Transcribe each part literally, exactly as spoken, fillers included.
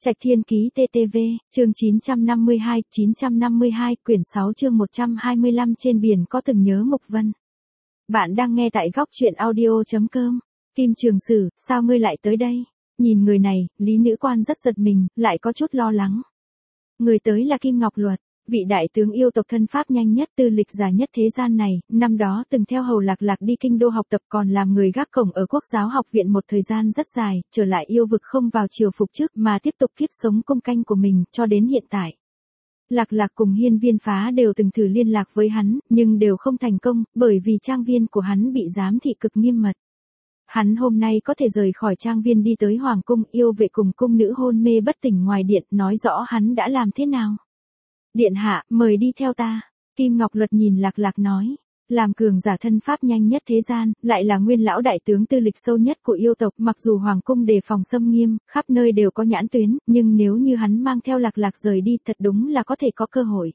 Trạch Thiên Ký tê tê vê, chương chín trăm năm mươi hai, chín trăm năm mươi hai, quyển sáu chương một trăm hai mươi lăm trên biển có từng nhớ Mục Vân. Bạn đang nghe tại góc truyện audio chấm com. Kim Trường Sử, sao ngươi lại tới đây? Nhìn người này, Lý Nữ Quan rất giật mình, lại có chút lo lắng. Người tới là Kim Ngọc Luật, vị đại tướng yêu tộc thân pháp nhanh nhất tư lịch giả nhất thế gian này, năm đó từng theo Hầu Lạc Lạc đi kinh đô học tập còn làm người gác cổng ở Quốc giáo học viện một thời gian rất dài, trở lại yêu vực không vào triều phục trước mà tiếp tục kiếp sống cung canh của mình cho đến hiện tại. Lạc Lạc cùng Hiên Viên Phá đều từng thử liên lạc với hắn, nhưng đều không thành công, bởi vì trang viên của hắn bị giám thị cực nghiêm mật. Hắn hôm nay có thể rời khỏi trang viên đi tới Hoàng cung, yêu vệ cùng cung nữ hôn mê bất tỉnh ngoài điện, nói rõ hắn đã làm thế nào. Điện hạ, mời đi theo ta. Kim Ngọc Luật nhìn Lạc Lạc nói, làm cường giả thân pháp nhanh nhất thế gian, lại là nguyên lão đại tướng tư lịch sâu nhất của yêu tộc, mặc dù Hoàng cung đề phòng xâm nghiêm, khắp nơi đều có nhãn tuyến, nhưng nếu như hắn mang theo Lạc Lạc rời đi thật đúng là có thể có cơ hội.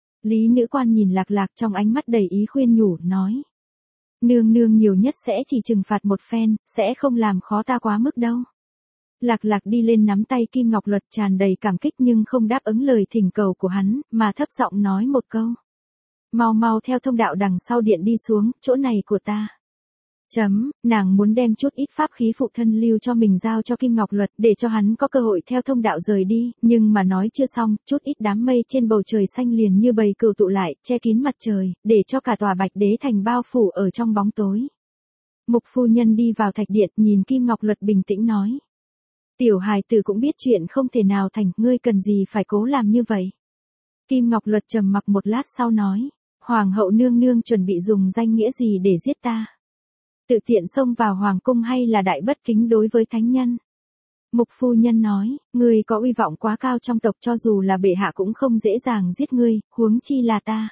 Lý Nữ Quan nhìn Lạc Lạc trong ánh mắt đầy ý khuyên nhủ, nói. Nương nương nhiều nhất sẽ chỉ trừng phạt một phen, sẽ không làm khó ta quá mức đâu. Lạc Lạc đi lên nắm tay Kim Ngọc Luật tràn đầy cảm kích nhưng không đáp ứng lời thỉnh cầu của hắn, mà thấp giọng nói một câu. Mau mau theo thông đạo đằng sau điện đi xuống, chỗ này của ta. Chấm, nàng muốn đem chút ít pháp khí phụ thân lưu cho mình giao cho Kim Ngọc Luật để cho hắn có cơ hội theo thông đạo rời đi, nhưng mà nói chưa xong, chút ít đám mây trên bầu trời xanh liền như bầy cừu tụ lại, che kín mặt trời, để cho cả tòa Bạch Đế thành bao phủ ở trong bóng tối. Mục phu nhân đi vào thạch điện, nhìn Kim Ngọc Luật bình tĩnh nói. Tiểu hài tử cũng biết chuyện không thể nào thành, ngươi cần gì phải cố làm như vậy. Kim Ngọc Luật trầm mặc một lát sau nói, Hoàng hậu nương nương chuẩn bị dùng danh nghĩa gì để giết ta? Tự tiện xông vào Hoàng cung hay là đại bất kính đối với thánh nhân? Mục phu nhân nói, ngươi có uy vọng quá cao trong tộc, cho dù là bệ hạ cũng không dễ dàng giết ngươi, huống chi là ta.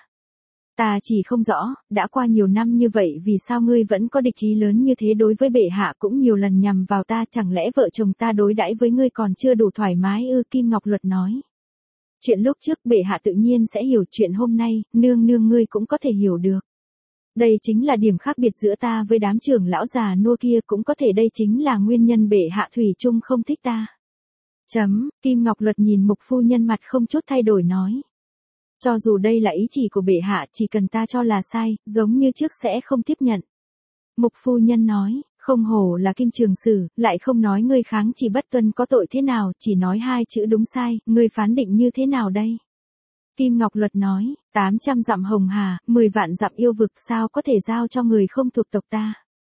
Ta chỉ không rõ, đã qua nhiều năm như vậy vì sao ngươi vẫn có địch ý lớn như thế đối với bệ hạ, cũng nhiều lần nhằm vào ta, chẳng lẽ vợ chồng ta đối đãi với ngươi còn chưa đủ thoải mái ư? Kim Ngọc Luật nói. Chuyện lúc trước bệ hạ tự nhiên sẽ hiểu, chuyện hôm nay, nương nương ngươi cũng có thể hiểu được. Đây chính là điểm khác biệt giữa ta với đám trưởng lão già nua kia, cũng có thể đây chính là nguyên nhân bệ hạ thủy chung không thích ta. Chấm, Kim Ngọc Luật nhìn mục phu nhân mặt không chút thay đổi nói. Cho dù đây là ý chỉ của bệ hạ, chỉ cần ta cho là sai, giống như trước sẽ không tiếp nhận. Mục phu nhân nói, không hổ là Kim Trường Sử, lại không nói ngươi kháng chỉ bất tuân có tội thế nào, chỉ nói hai chữ đúng sai, ngươi phán định như thế nào đây? Kim Ngọc Luật nói, tám trăm dặm hồng hà, mười vạn dặm yêu vực sao có thể giao cho người không thuộc tộc ta.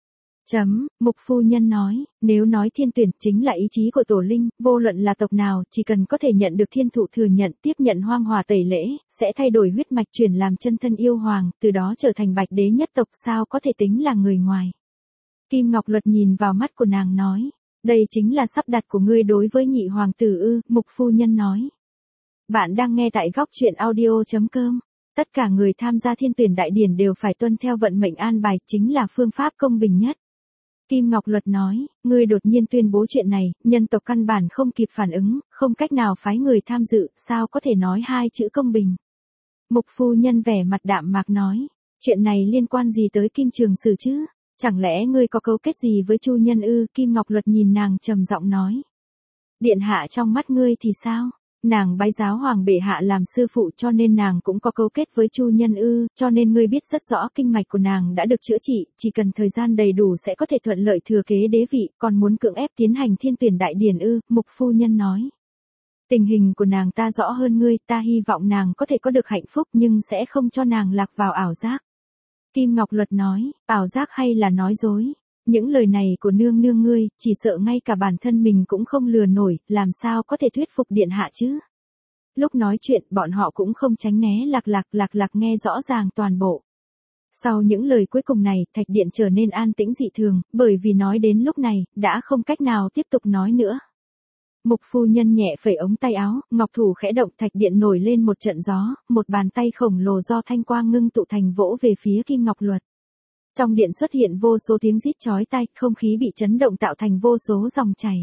Chấm, mục phu nhân nói, nếu nói thiên tuyển chính là ý chí của tổ linh, vô luận là tộc nào, chỉ cần có thể nhận được thiên thụ thừa nhận, tiếp nhận hoang hòa tẩy lễ, sẽ thay đổi huyết mạch chuyển làm chân thân yêu hoàng, từ đó trở thành Bạch Đế nhất tộc, sao có thể tính là người ngoài. Kim Ngọc Luật nhìn vào mắt của nàng nói, đây chính là sắp đặt của ngươi đối với nhị hoàng tử ư? Mục phu nhân nói. Bạn đang nghe tại góc truyện audio chấm com. Tất cả người tham gia thiên tuyển đại điển đều phải tuân theo vận mệnh an bài, chính là phương pháp công bình nhất. Kim Ngọc Luật nói, ngươi đột nhiên tuyên bố chuyện này, nhân tộc căn bản không kịp phản ứng, không cách nào phái người tham dự, sao có thể nói hai chữ công bình. Mục phu nhân vẻ mặt đạm mạc nói, chuyện này liên quan gì tới Kim Trường Sử chứ? Chẳng lẽ ngươi có cấu kết gì với Chu Nhân ư? Kim Ngọc Luật nhìn nàng trầm giọng nói. Điện hạ trong mắt ngươi thì sao? Nàng bái giáo hoàng bệ hạ làm sư phụ cho nên nàng cũng có cấu kết với Chu Nhân ư, cho nên ngươi biết rất rõ kinh mạch của nàng đã được chữa trị, chỉ cần thời gian đầy đủ sẽ có thể thuận lợi thừa kế đế vị, còn muốn cưỡng ép tiến hành thiên tuyển đại điển ư? Mục phu nhân nói. Tình hình của nàng ta rõ hơn ngươi, ta hy vọng nàng có thể có được hạnh phúc nhưng sẽ không cho nàng lạc vào ảo giác. Kim Ngọc Luật nói, ảo giác hay là nói dối? Những lời này của nương nương ngươi, chỉ sợ ngay cả bản thân mình cũng không lừa nổi, làm sao có thể thuyết phục điện hạ chứ? Lúc nói chuyện, bọn họ cũng không tránh né Lạc Lạc, Lạc Lạc nghe rõ ràng toàn bộ. Sau những lời cuối cùng này, thạch điện trở nên an tĩnh dị thường, bởi vì nói đến lúc này, đã không cách nào tiếp tục nói nữa. Mục phu nhân nhẹ phẩy ống tay áo, ngọc thủ khẽ động, thạch điện nổi lên một trận gió, một bàn tay khổng lồ do thanh quang ngưng tụ thành vỗ về phía Kim Ngọc Luật. Trong điện xuất hiện vô số tiếng rít chói tai, không khí bị chấn động tạo thành vô số dòng chảy.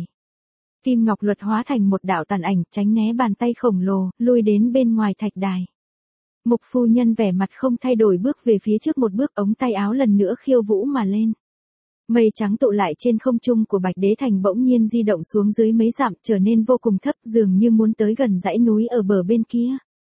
Kim Ngọc Luật hóa thành một đạo tàn ảnh, tránh né bàn tay khổng lồ, lui đến bên ngoài thạch đài. Mục phu nhân vẻ mặt không thay đổi bước về phía trước một bước, ống tay áo lần nữa khiêu vũ mà lên. Mây trắng tụ lại trên không trung của Bạch Đế Thành bỗng nhiên di động xuống dưới mấy dặm, trở nên vô cùng thấp, dường như muốn tới gần dãy núi ở bờ bên kia.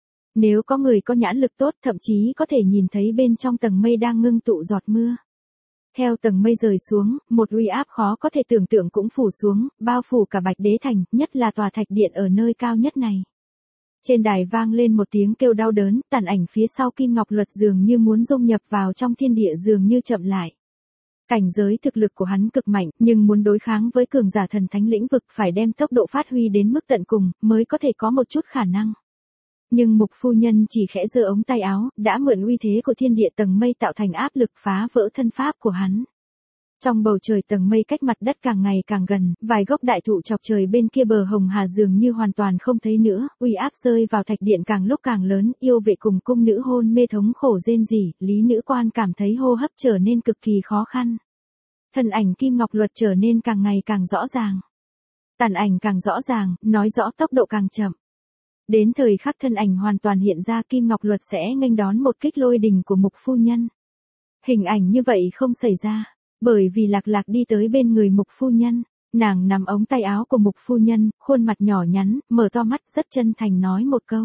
Nếu có người có nhãn lực tốt, thậm chí có thể nhìn thấy bên trong tầng mây đang ngưng tụ giọt mưa. Theo tầng mây rời xuống, một uy áp khó có thể tưởng tượng cũng phủ xuống, bao phủ cả Bạch Đế Thành, nhất là tòa thạch điện ở nơi cao nhất này. Trên đài vang lên một tiếng kêu đau đớn, tàn ảnh phía sau Kim Ngọc Luật dường như muốn dung nhập vào trong thiên địa dường như chậm lại. Cảnh giới thực lực của hắn cực mạnh, nhưng muốn đối kháng với cường giả thần thánh lĩnh vực phải đem tốc độ phát huy đến mức tận cùng, mới có thể có một chút khả năng. Nhưng Mục phu nhân chỉ khẽ giơ ống tay áo, đã mượn uy thế của thiên địa tầng mây tạo thành áp lực phá vỡ thân pháp của hắn. Trong bầu trời tầng mây cách mặt đất càng ngày càng gần, vài gốc đại thụ chọc trời bên kia bờ Hồng Hà dường như hoàn toàn không thấy nữa, uy áp rơi vào thạch điện càng lúc càng lớn, yêu vệ cùng cung nữ hôn mê thống khổ rên rỉ, Lý nữ quan cảm thấy hô hấp trở nên cực kỳ khó khăn. Thân ảnh Kim Ngọc Luật trở nên càng ngày càng rõ ràng. Tàn ảnh càng rõ ràng, nói rõ tốc độ càng chậm. Đến thời khắc thân ảnh hoàn toàn hiện ra, Kim Ngọc Luật sẽ nghênh đón một kích lôi đình của Mục phu nhân. Hình ảnh như vậy không xảy ra, bởi vì Lạc Lạc đi tới bên người Mục phu nhân, nàng nắm ống tay áo của Mục phu nhân, khuôn mặt nhỏ nhắn, mở to mắt rất chân thành nói một câu.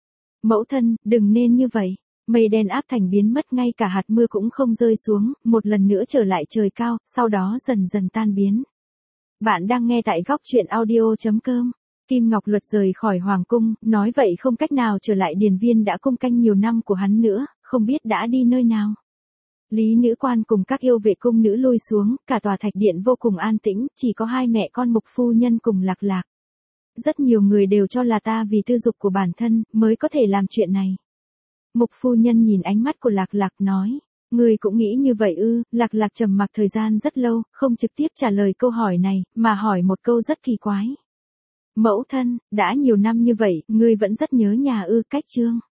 Mẫu thân, đừng nên như vậy. Mây đen áp thành biến mất, ngay cả hạt mưa cũng không rơi xuống, một lần nữa trở lại trời cao, sau đó dần dần tan biến. Bạn đang nghe tại góc truyện audio chấm com. Kim Ngọc Luật rời khỏi Hoàng cung, nói vậy không cách nào trở lại điền viên đã cung canh nhiều năm của hắn nữa, không biết đã đi nơi nào. Lý nữ quan cùng các yêu vệ cung nữ lui xuống, cả tòa thạch điện vô cùng an tĩnh, chỉ có hai mẹ con Mục phu nhân cùng Lạc Lạc. Rất nhiều người đều cho là ta vì tư dục của bản thân, mới có thể làm chuyện này. Mục phu nhân nhìn ánh mắt của Lạc Lạc nói, ngươi cũng nghĩ như vậy ư? Lạc Lạc trầm mặc thời gian rất lâu, không trực tiếp trả lời câu hỏi này, mà hỏi một câu rất kỳ quái. Mẫu thân, đã nhiều năm như vậy, ngươi vẫn rất nhớ nhà ư? Cách chương.